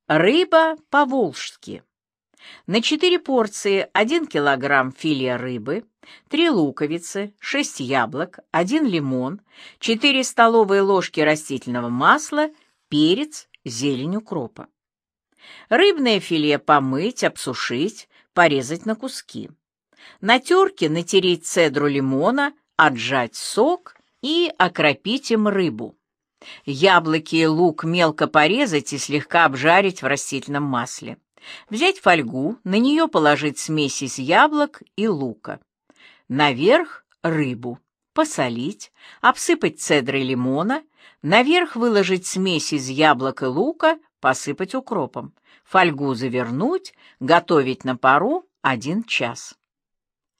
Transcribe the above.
Рыба по-волжски. На 4 порции 1 килограмм филе рыбы, 3 луковицы, 6 яблок, 1 лимон, 4 столовые ложки растительного масла, перец, зелень укропа. Рыбное филе помыть, обсушить, порезать на куски. На терке натереть цедру лимона, отжать сок и окропить им рыбу. Яблоки и лук мелко порезать и слегка обжарить в растительном масле. Взять фольгу, на нее положить смесь из яблок и лука. Наверх рыбу, посолить, обсыпать цедрой лимона, наверх выложить смесь из яблок и лука, посыпать укропом. Фольгу завернуть, готовить на пару 1 час.